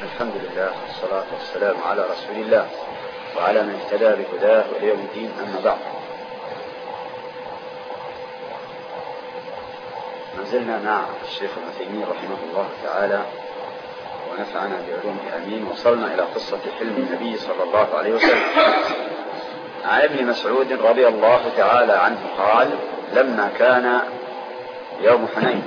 الحمد لله والصلاة والسلام على رسول الله وعلى من اهتدى بهداه إلى يوم الدين. أما بعد، ما زلنا مع الشيخ ابن تيمية رحمه الله تعالى ونفعنا بعلومه آمين. وصلنا إلى قصة حلم النبي صلى الله عليه وسلم. عن ابن مسعود رضي الله تعالى عنه قال: لما كان يوم حنين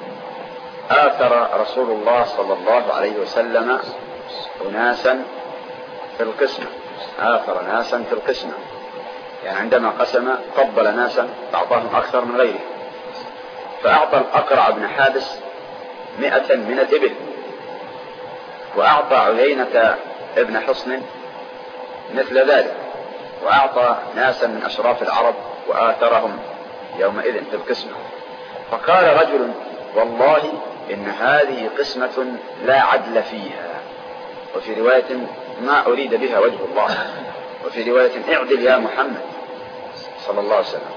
آثر رسول الله صلى الله عليه وسلم أناسا في القسمة. آثر ناسا في القسمة، يعني عندما قسم فضل ناسا بعضهم أكثر من غيره، فأعطى الأقرع بن حابس 100 من الإبل، وأعطى عيينة ابن حصن مثل ذلك، وأعطى ناسا من أشراف العرب وآثرهم يومئذ في القسمة. فقال رجل: والله إن هذه قسمة لا عدل فيها. وفي رواية: ما أريد بها وجه الله. وفي رواية: اعدل يا محمد صلى الله عليه وسلم،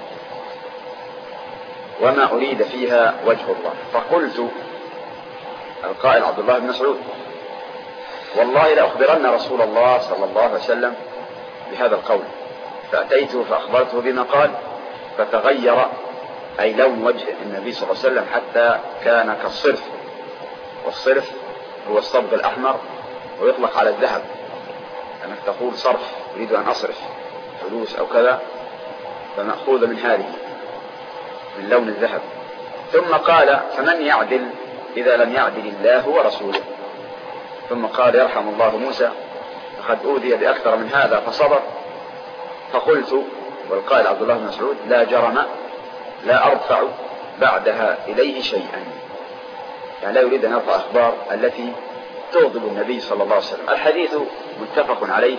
وما أريد فيها وجه الله. فقلت، القائل عبد الله بن مسعود: والله لأخبرن رسول الله صلى الله عليه وسلم بهذا القول. فأتيته فأخبرته بما قال، فتغير أي لون وجه النبي صلى الله عليه وسلم حتى كان كالصرف. والصرف هو الصبغ الأحمر، ويطلق على الذهب، أنك تقول صرف، أريد أن أصرف فلوس أو كذا، فمأخوذ من هذه، من لون الذهب. ثم قال: فمن يعدل إذا لم يعدل الله ورسوله. ثم قال: يرحم الله موسى، فقد أوذي بأكثر من هذا فصبر. فقلت، والقائل عبد الله بن مسعود: لا جرم لا أرفع بعدها إليه شيئا. يعني لا يريد أن يرفع أخبار التي تغضب النبي صلى الله عليه وسلم. الحديث متفق عليه.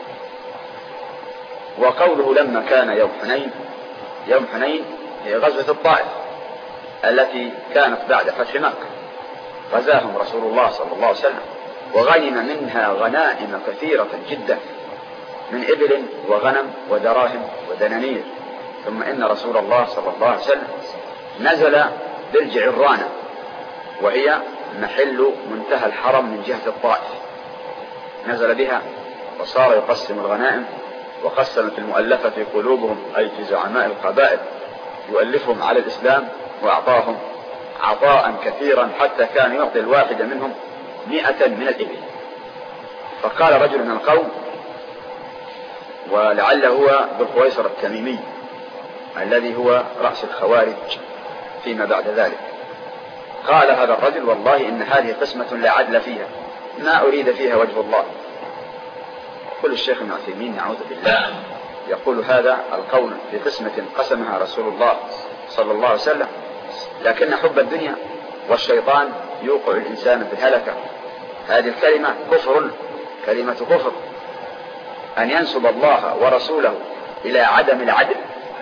وقوله لما كان يوم حنين، يوم حنين هي غزوة الطائف التي كانت بعد فتح مكة. غزاهم رسول الله صلى الله عليه وسلم، وغنم منها غنائم كثيرة جدا من إبل وغنم ودراهم ودنانير. ثم إن رسول الله صلى الله عليه وسلم نزل بالجعرانة، وهي محل منتهى الحرم من جهة الطائف. نزل بها وصار يقسم الغنائم، وقسم في المؤلفة في قلوبهم، أي في زعماء القبائل، يؤلفهم على الإسلام، وأعطاهم عطاء كثيرا حتى كان يعطي الواحد منهم 100 من الإبل. فقال رجل من القوم، ولعله هو ذو الخويصر التميمي الذي هو رأس الخوارج فيما بعد ذلك، قال هذا الرجل: والله إن هذه قسمة لا عدل فيها، ما أريد فيها وجه الله. يقول الشيخ ابن عثيمين نعوذ بالله، يقول هذا القول في قسمة قسمها رسول الله صلى الله عليه وسلم، لكن حب الدنيا والشيطان يوقع الإنسان في الهلكة. هذه الكلمة كفر، كلمة كفر، أن ينسب الله ورسوله إلى عدم العدل،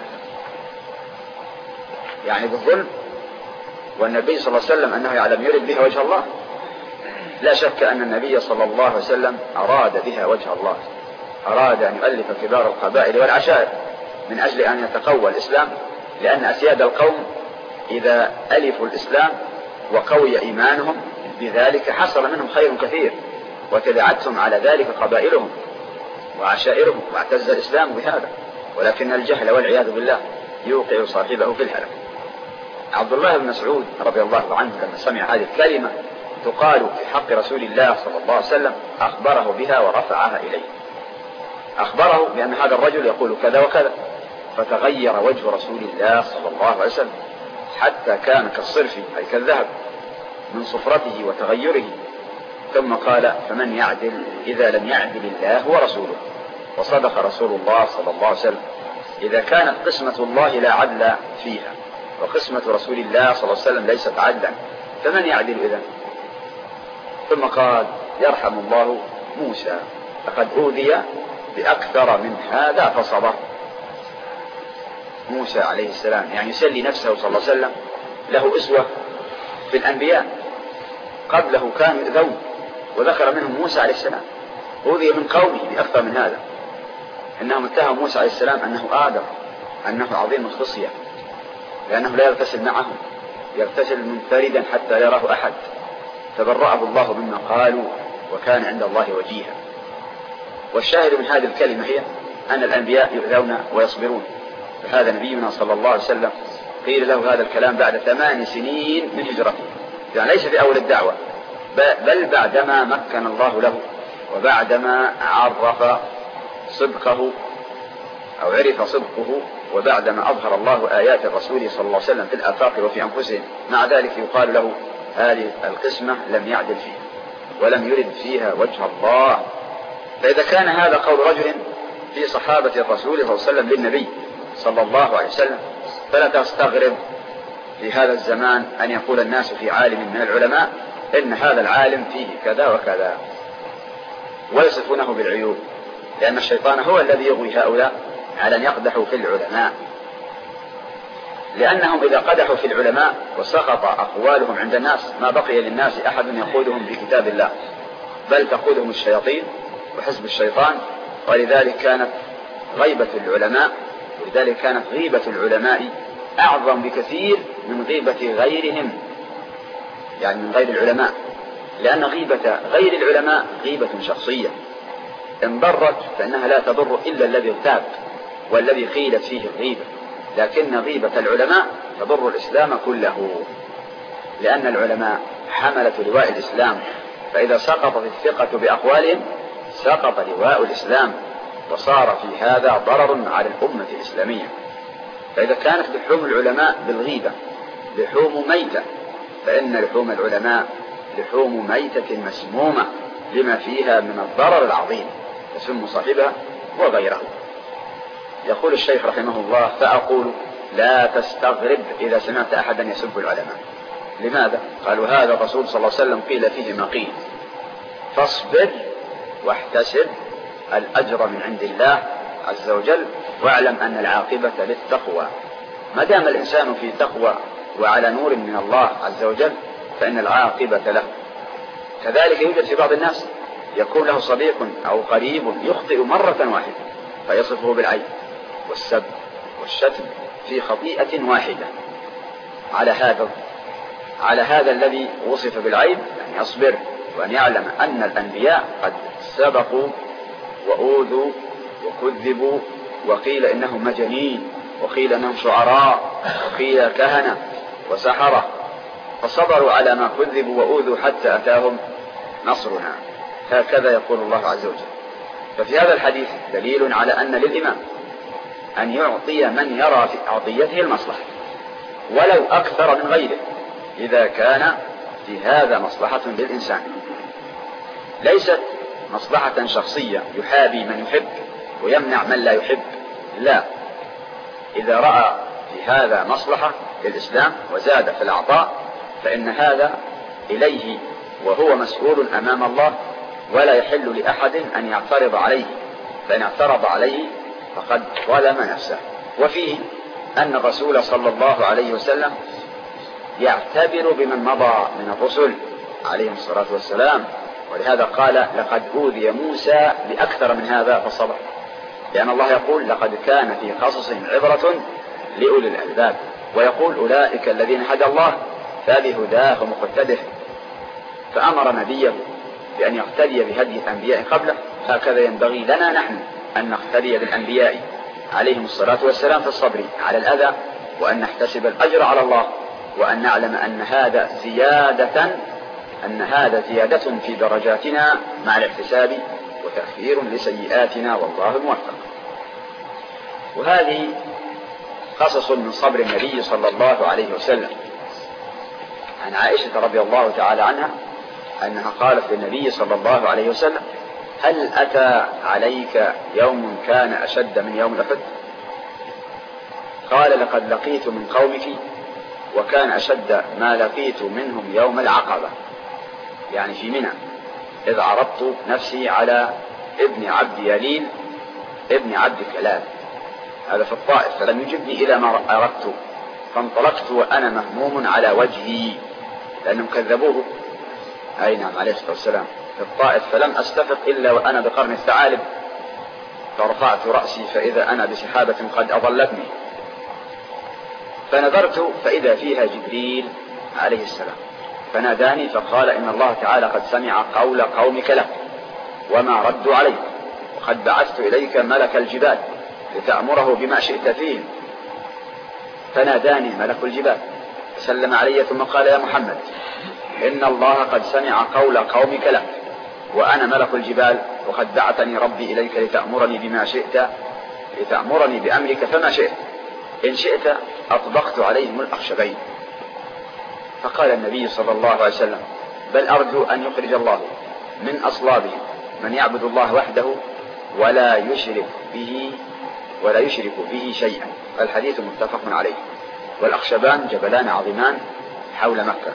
يعني بالظلم. والنبي صلى الله عليه وسلم أنه يعلم يريد بها وجه الله. لا شك أن النبي صلى الله عليه وسلم أراد بها وجه الله، أراد أن يؤلف كبار القبائل والعشائر من أجل أن يتقوى الإسلام، لأن أسياد القوم إذا ألفوا الإسلام وقوي إيمانهم بذلك حصل منهم خير كثير، وتبعتهم على ذلك قبائلهم وعشائرهم، واعتز الإسلام بهذا. ولكن الجهل والعياذ بالله يوقع صاحبه في الهلك. عبد الله بن مسعود رضي الله عنه لما سمع هذه الكلمة تقال في حق رسول الله صلى الله عليه وسلم أخبره بها ورفعها إليه. أخبره بأن هذا الرجل يقول كذا وكذا، فتغير وجه رسول الله صلى الله عليه وسلم حتى كان كالصرف، أي كالذهب، من صفرته وتغيره. ثم قال: فمن يعدل إذا لم يعدل الله ورسوله. وصدق رسول الله صلى الله عليه وسلم. إذا كانت قسمة الله لا عدل فيها، وقسمة رسول الله صلى الله عليه وسلم ليست عدلا، فمن يعدل إذن؟ ثم قال: يرحم الله موسى، فقد أوذي بأكثر من هذا فصبر. موسى عليه السلام يعني يسلي نفسه صلى الله عليه وسلم، له أسوة في الأنبياء قبله كانوا يؤذون، وذكر منهم موسى عليه السلام أوذي من قومه بأكثر من هذا. إنهم اتهموا موسى عليه السلام أنه آدم، أنه عظيم الخصية، لأنه لا يغتسل معهم، يغتسل منفردا حتى يراه أحد، فبرأه الله مما قالوا وكان عند الله وجيها. والشاهد من هذه الكلمة هي أن الأنبياء يؤذون ويصبرون. فهذا نبينا صلى الله عليه وسلم قيل له هذا الكلام بعد 8 سنين من هجرته، يعني ليس في أول الدعوة، بل بعدما مكن الله له، وبعدما عرف صدقه أو عرف صدقه، وبعدما أظهر الله آيات الرسول صلى الله عليه وسلم في الآفاق وفي أنفسهم. مع ذلك يقال له هذه القسمة لم يعدل فيها ولم يرد فيها وجه الله. فإذا كان هذا قول رجل في صحابة الرسول صلى الله عليه وسلم للنبي صلى الله عليه وسلم، فلا تستغرب في هذا الزمان أن يقول الناس في عالم من العلماء إن هذا العالم فيه كذا وكذا، ويصفونه بالعيوب، لأن الشيطان هو الذي يغوي هؤلاء على أن يقدحوا في العلماء، لأنهم إذا قدحوا في العلماء وسقط أقوالهم عند الناس ما بقي للناس أحد يقودهم بكتاب الله، بل تقودهم الشياطين وحزب الشيطان. ولذلك كانت غيبة العلماء أعظم بكثير من غيبة غيرهم، يعني من غير العلماء، لأن غيبة غير العلماء غيبة شخصية إن ضرت فإنها لا تضر إلا الذي اغتاب والذي قيلت فيه الغيبة، لكن غيبة العلماء تضر الإسلام كله، لأن العلماء حملة لواء الإسلام، فإذا سقطت الثقة بأقوالهم سقط لواء الإسلام، وصار في هذا ضرر على الأمة الإسلامية. فإذا كانت لحوم العلماء بالغيبة لحوم ميتة، فإن لحوم العلماء لحوم ميتة مسمومة لما فيها من الضرر العظيم يسم صاحبها وغيره. يقول الشيخ رحمه الله: فأقول لا تستغرب إذا سمعت أحدا يسب العلماء. لماذا؟ قالوا هذا الرسول صلى الله عليه وسلم قيل فيه ما قيل، فاصبر واحتسب الأجر من عند الله عز وجل، واعلم أن العاقبة للتقوى. ما دام الإنسان في تقوى وعلى نور من الله عز وجل فإن العاقبة له. كذلك يوجد في بعض الناس يكون له صديق أو قريب يخطئ مرة واحدة فيصفه بالعيب والسب والشتم في خطيئة واحدة. على هذا الذي وصف بالعيب أن يصبر، وأن يعلم أن الأنبياء قد سبقوا وأوذوا وكذبوا، وقيل إنهم مجانين، وقيل إنهم شعراء، وقيل كهنة وسحرة، فصبروا على ما كذبوا وأوذوا حتى أتاهم نصرنا. هكذا يقول الله عز وجل. ففي هذا الحديث دليل على أن للإمام أن يعطي من يرى في عطيته المصلحة ولو أكثر من غيره، إذا كان في هذا مصلحة للإنسان، ليست مصلحة شخصية يحابي من يحب ويمنع من لا يحب، لا، إذا رأى في هذا مصلحة للإسلام وزاد في العطاء فإن هذا إليه وهو مسؤول أمام الله، ولا يحل لأحد أن يعترض عليه، فإن اعترض عليه فقد ظلم نفسه. وفيه أن الرسول صلى الله عليه وسلم يعتبر بمن مضى من الرسل عليهم الصلاة والسلام، ولهذا قال: لقد أوذي موسى بأكثر من هذا فصبر، لأن الله يقول: لقد كان في قصصهم عبرة لأولي الألباب، ويقول: أولئك الذين هدى الله فبهداه مقتده. فأمر نبيه بأن يقتدي بهدي الأنبياء قبله، هكذا ينبغي لنا نحن أن نقتدي بالأنبياء عليهم الصلاة والسلام في الصبر على الأذى، وأن نحتسب الأجر على الله، وأن نعلم أن هذا زيادة في درجاتنا مع الاحتساب وتكفير لسيئاتنا، والله الموفق. وهذه قصص من صبر النبي صلى الله عليه وسلم. عن عائشة رضي الله تعالى عنها أنها قالت للنبي صلى الله عليه وسلم: هل أتى عليك يوم كان أشد من يوم أحد؟ قال: لقد لقيت من قومك وكان أشد ما لقيت منهم يوم العقبة، يعني في منى، إذ عرضت نفسي على ابن عبد يليل ابن عبد كلاب، هذا في الطائف، فلم يجبني إلى ما أردت، فانطلقت وأنا مهموم على وجهي، لأنهم كذبوه نعم عليه الصلاة والسلام في الطائف، فلم أستفق إلا وأنا بقرن الثعالب، فرفعت رأسي فإذا أنا بسحابة قد أضلتني، فنظرت فإذا فيها جبريل عليه السلام، فناداني فقال إن الله تعالى قد سمع قول قومك لك وما ردوا عليك، وقد بعثت إليك ملك الجبال لتأمره بما شئت فيهم. فناداني ملك الجبال سلم علي ثم قال يا محمد إن الله قد سمع قول قومك لك وأنا ملك الجبال، وقد بعثني ربي إليك لتأمرني بما شئت، لتأمرني بأمرك فما شئت، إن شئت أطبقت عليهم الأخشبين. فقال النبي صلى الله عليه وسلم بل أرجو أن يخرج الله من أصلابهم من يعبد الله وحده ولا يشرك به شيئا. الحديث متفق عليه. والأخشبان جبلان عظيمان حول مكة.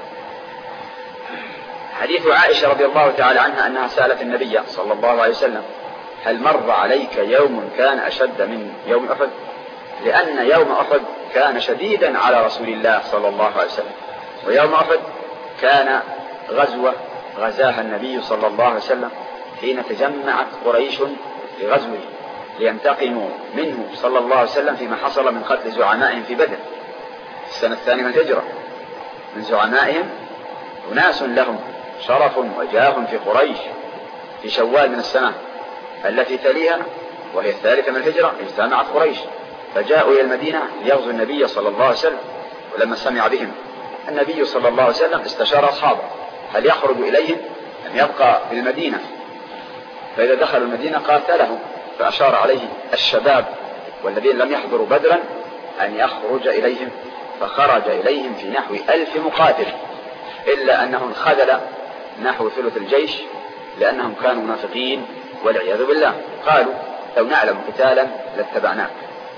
حديث عائشة رضي الله تعالى عنها أنها سألت النبي صلى الله عليه وسلم هل مر عليك يوم كان أشد من يوم أحد؟ لأن يوم أحد كان شديدا على رسول الله صلى الله عليه وسلم، ويوم أحد كان غزوة غزاها النبي صلى الله عليه وسلم حين تجمعت قريش لغزوه لينتقموا منه صلى الله عليه وسلم فيما حصل من قتل زعمائهم في بدر في السنة الثانية من الهجرة. من زعمائهم أناس لهم شرف وجاه في قريش في شوال من السنة التي تليها وهي الثالثة من الهجرة اجتمعت قريش فجاءوا إلى المدينة ليغزوا النبي صلى الله عليه وسلم. ولما سمع بهم النبي صلى الله عليه وسلم استشار أصحابه هل يخرج إليهم أم يبقى في المدينة، فإذا دخلوا المدينة قاتلهم، فأشار عليه الشباب والذين لم يحضروا بدرا أن يخرج إليهم، فخرج إليهم في نحو 1000 مقاتل، إلا أنهم خذل نحو ثلث الجيش لأنهم كانوا منافقين والعياذ بالله. قالوا لو نعلم قتالا لاتبعناك.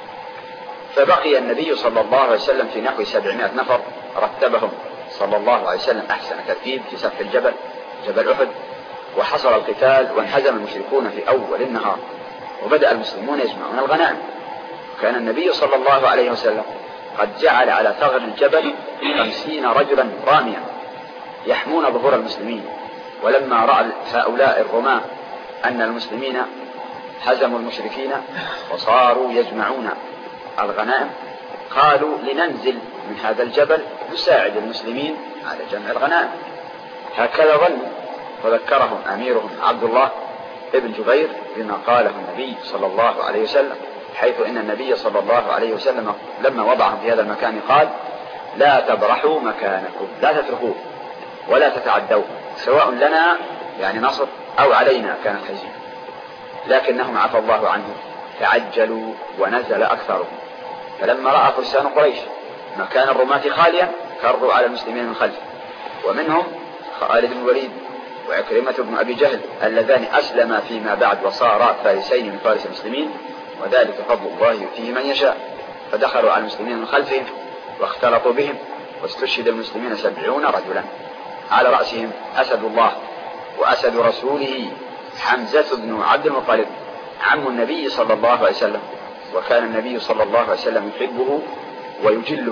فبقي النبي صلى الله عليه وسلم في نحو 700 نفر رتبهم صلى الله عليه وسلم أحسن ترتيب في سفح الجبل جبل أحد. وحصل القتال وانهزم المشركون في أول النهار، وبدأ المسلمون يجمعون الغنائم. كان النبي صلى الله عليه وسلم قد جعل على ثغر الجبل 50 رجلا راميا يحمون ظهور المسلمين. ولما رأى هؤلاء الرماة أن المسلمين هزموا المشركين وصاروا يجمعون الغنائم قالوا لننزل من هذا الجبل نساعد المسلمين على جمع الغنائم. هكذا ظنوا. فذكرهم أميرهم عبد الله ابن جبير بما قاله النبي صلى الله عليه وسلم، حيث إن النبي صلى الله عليه وسلم لما وضعهم في هذا المكان قال لا تبرحوا مكانكم، لا تتركوه ولا تتعدوا، سواء لنا يعني نصر أو علينا كانت هزيمة. لكنهم عفى الله عنهم تعجلوا ونزل أكثرهم. فلما رأى فرسان قريش مكان الرماة خاليا كروا على المسلمين من خلفه، ومنهم خالد بن الوليد وعكرمة بن أبي جهل اللذان أسلما فيما بعد وصارا فارسين من فارس المسلمين، وذلك فضل الله يؤتيه من يشاء. فدخلوا على المسلمين من خلفهم واختلطوا بهم، واستشهد المسلمين 70 رجلا، على رأسهم أسد الله وأسد رسوله حمزة بن عبد المطلب عم النبي صلى الله عليه وسلم، وكان النبي صلى الله عليه وسلم يحبه ويجله،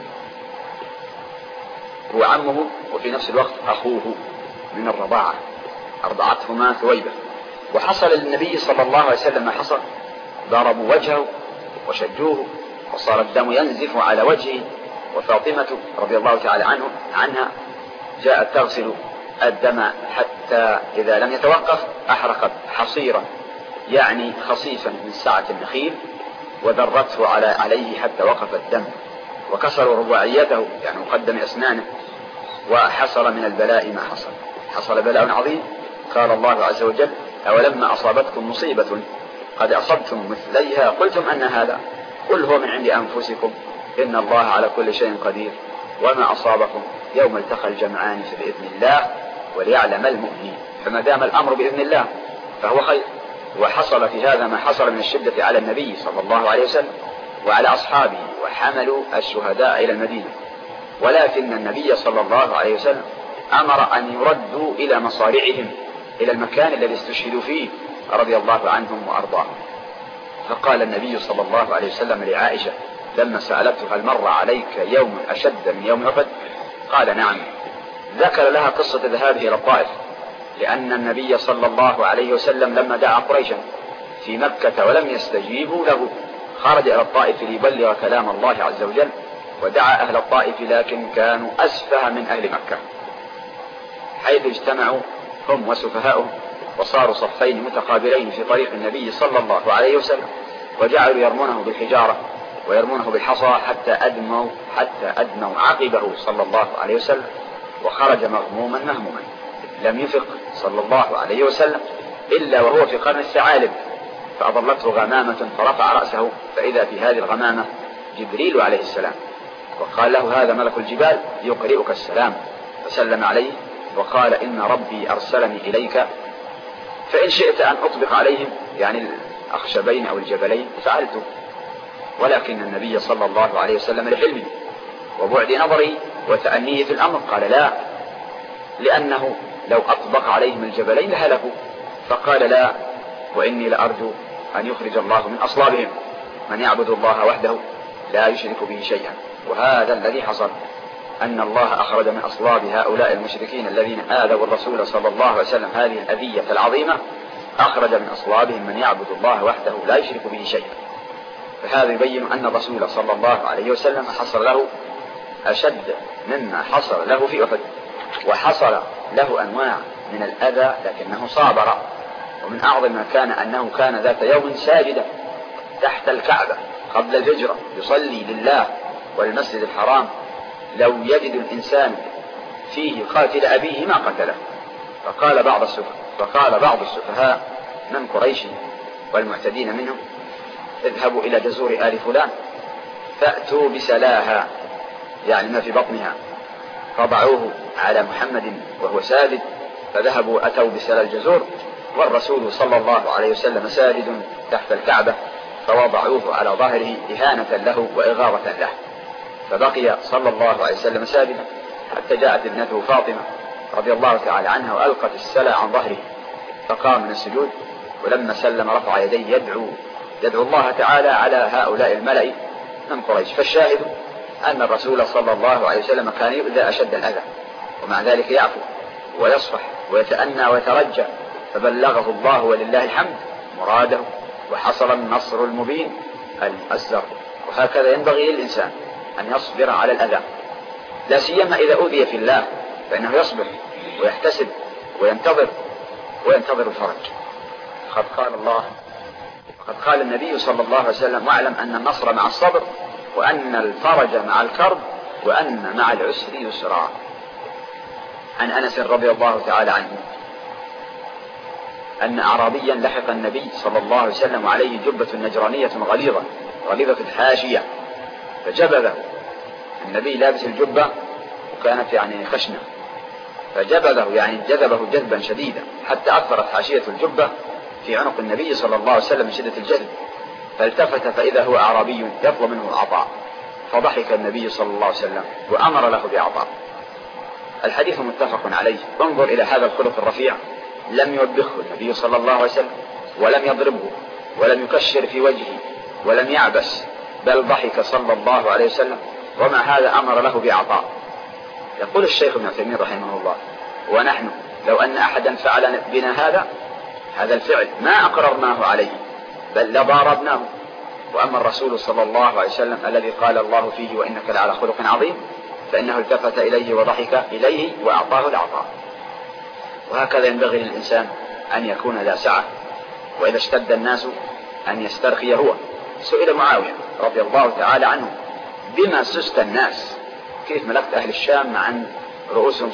هو عمه وفي نفس الوقت أخوه من الرضاعة، أرضعتهما ثويبة. وحصل للنبي صلى الله عليه وسلم ما حصل، ضربوا وجهه وشجوه وصار الدم ينزف على وجهه، وفاطمة رضي الله تعالى عنها جاءت تغسل الدم حتى إذا لم يتوقف أحرقت حصيرا يعني خصيفا من سعة النخيل وذرته عليه حتى وقف الدم، وكسروا رباعيته يعني مقدم أسنانه. وحصل من البلاء ما حصل بلاء عظيم. قال الله عز وجل أولما أصابتكم مصيبة قد أصبتم مثليها قلتم أن هذا قل هو من عند أنفسكم إن الله على كل شيء قدير وما أصابكم يوم التقى الجمعان فبإذن الله وليعلم المؤمنين. فما دام الأمر بإذن الله فهو خير. وحصل في هذا ما حصل من الشدة على النبي صلى الله عليه وسلم وعلى أصحابه، وحملوا الشهداء إلى المدينة. ولكن النبي صلى الله عليه وسلم أمر أن يردوا إلى مصارعهم إلى المكان الذي استشهدوا فيه رضي الله عنهم وأرضاهم. فقال النبي صلى الله عليه وسلم لعائشة لما سألته هل مر عليك يوم أشد من يوم أحد؟ قال نعم. ذكر لها قصة ذهابه إلى الطائف، لأن النبي صلى الله عليه وسلم لما دعا قريشا في مكة ولم يستجيبوا له خرج إلى الطائف ليبلغ كلام الله عز وجل، ودعا أهل الطائف لكن كانوا أسفه من أهل مكة، حيث اجتمعوا هم وسفهاؤهم وصاروا صفين متقابلين في طريق النبي صلى الله عليه وسلم، وجعلوا يرمونه بالحجارة ويرمونه بالحصى حتى أدموا عقبه صلى الله عليه وسلم، وخرج مغموما مهموما. لم يفق صلى الله عليه وسلم إلا وهو في قرن الثعالب، فأضلته غمامة فرفع رأسه فإذا في هذه الغمامة جبريل عليه السلام، وقال له: هذا ملك الجبال يقرئك السلام. فسلم عليه وقال: إن ربي أرسلني إليك، فإن شئت أن أطبق عليهم يعني الأخشبين أو الجبلين فعلت. ولكن النبي صلى الله عليه وسلم لحلمه وبعد نظري وتأنيه في الأمر قال: لا، لأنه لو أطبق عليهم الجبلين لهلكوا. فقال: لا، وإني لأرجو أن يخرج الله من أصلابهم من يعبد الله وحده لا يشرك به شيئا. وهذا الذي حصل، أن الله أخرج من أصلاب هؤلاء المشركين الذين آذوا الرسول صلى الله عليه وسلم هذه الأذية العظيمة، أخرج من أصلابهم من يعبد الله وحده لا يشرك به شيئا. فهذا يبين أن الرسول صلى الله عليه وسلم حصل له أشد مما حصل له في أحد، وحصل له أنواع من الأذى لكنه صابر. ومن أعظم ما كان أنه كان ذات يوم ساجدا تحت الكعبة قبل الهجرة يصلي لله والمسجد الحرام، لو يجد الإنسان فيه قاتل أبيه ما قتله. فقال بعض السفهاء من قريش والمعتدين منهم: اذهبوا إلى جزور آل فلان فأتوا بسلاها، يعني ما في بطنها، فضعوه على محمد وهو ساجد، فذهبوا أتوا بسلا الجزور والرسول صلى الله عليه وسلم ساجد تحت الكعبة، فوضعوه على ظهره إهانة له وإغاظة له، فبقي صلى الله عليه وسلم ساجدا حتى جاءت ابنته فاطمة رضي الله تعالى عنها وألقت السلا عن ظهره، فقام من السجود، ولما سلم رفع يديه يدعو الله تعالى على هؤلاء الملأ من قريش. فالشاهد أن الرسول صلى الله عليه وسلم كان يؤذى أشد الأذى، ومع ذلك يعفو ويصفح ويتأنى ويترجى، فبلغه الله ولله الحمد مراده، وحصل النصر المبين المؤزر. وهكذا ينبغي للإنسان أن يصبر على الأذى، لا سيما إذا أوذي في الله، فإنه يصبر ويحتسب وينتظر الفرج. قد قال النبي صلى الله عليه وسلم: واعلم أن النصر مع الصبر، وأن الفرج مع الكرب، وأن مع العسر يسرا. عن أنس رضي الله تعالى عنه أن أعرابيا لحق النبي صلى الله عليه وسلم عليه جبة نجرانية غليظة الحاشية، فجبذه النبي لابس الجبة وكانت يعني خشنة، فجبذه يعني جذبه جذبا شديدا حتى أثرت حاشية الجبة في عنق النبي صلى الله عليه وسلم من شدة الجذب، فالتفت فإذا هو أعرابي يطلب منه العطاء، فضحك النبي صلى الله عليه وسلم وأمر له بعطاء. الحديث متفق عليه. انظر إلى هذا الخلق الرفيع، لم يوبخه النبي صلى الله عليه وسلم، ولم يضربه، ولم يكشر في وجهه، ولم يعبس، بل ضحك صلى الله عليه وسلم، ومع هذا أمر له بعطاء. يقول الشيخ ابن عثيمين رحمه الله: ونحن لو أن أحدا فعل بنا هذا الفعل ما أقررناه عليه، بل لضاربناه. وأما الرسول صلى الله عليه وسلم الذي قال الله فيه: وإنك لعلى خلق عظيم، فإنه التفت إليه وضحك إليه وأعطاه العطاء. وهكذا ينبغي للإنسان أن يكون ذا سعة، وإذا اشتد الناس أن يسترخي هو. سئل معاوية رضي الله تعالى عنه: بما سست الناس؟ كيف ملكت أهل الشام مع أن رؤوسهم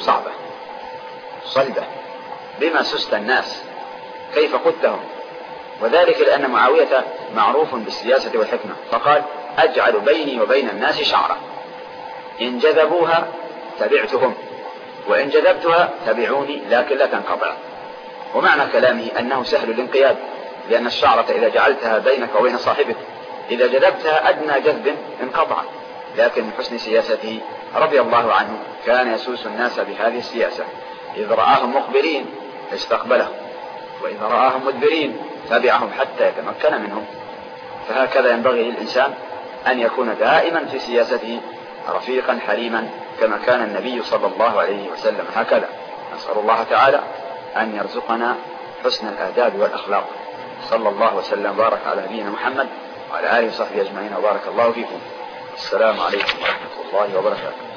صلبة؟ بما سست الناس؟ كيف قدتهم؟ وذلك لأن معاوية معروف بالسياسة والحكمة، فقال: أجعل بيني وبين الناس شعرة، إن جذبوها تبعتهم، وإن جذبتها تبعوني لكن لا تنقطع. ومعنى كلامه أنه سهل الانقياد، لأن الشعرة إذا جعلتها بينك وبين صاحبك إذا جذبتها أدنى جذب انقطع. لكن من حسن سياسته رضي الله عنه كان يسوس الناس بهذه السياسة، إذ رآهم مقبلين استقبلهم، وإذا رآهم مدبرين تبعهم حتى يتمكن منهم. فهكذا ينبغي للإنسان أن يكون دائما في سياسته رفيقا حليما كما كان النبي صلى الله عليه وسلم. هكذا نسأل الله تعالى أن يرزقنا حسن الآداب والأخلاق. صلى الله وسلم وبارك على نبينا محمد وعلى آله وصحبه أجمعين، وبارك الله فيكم. السلام عليكم ورحمة الله وبركاته.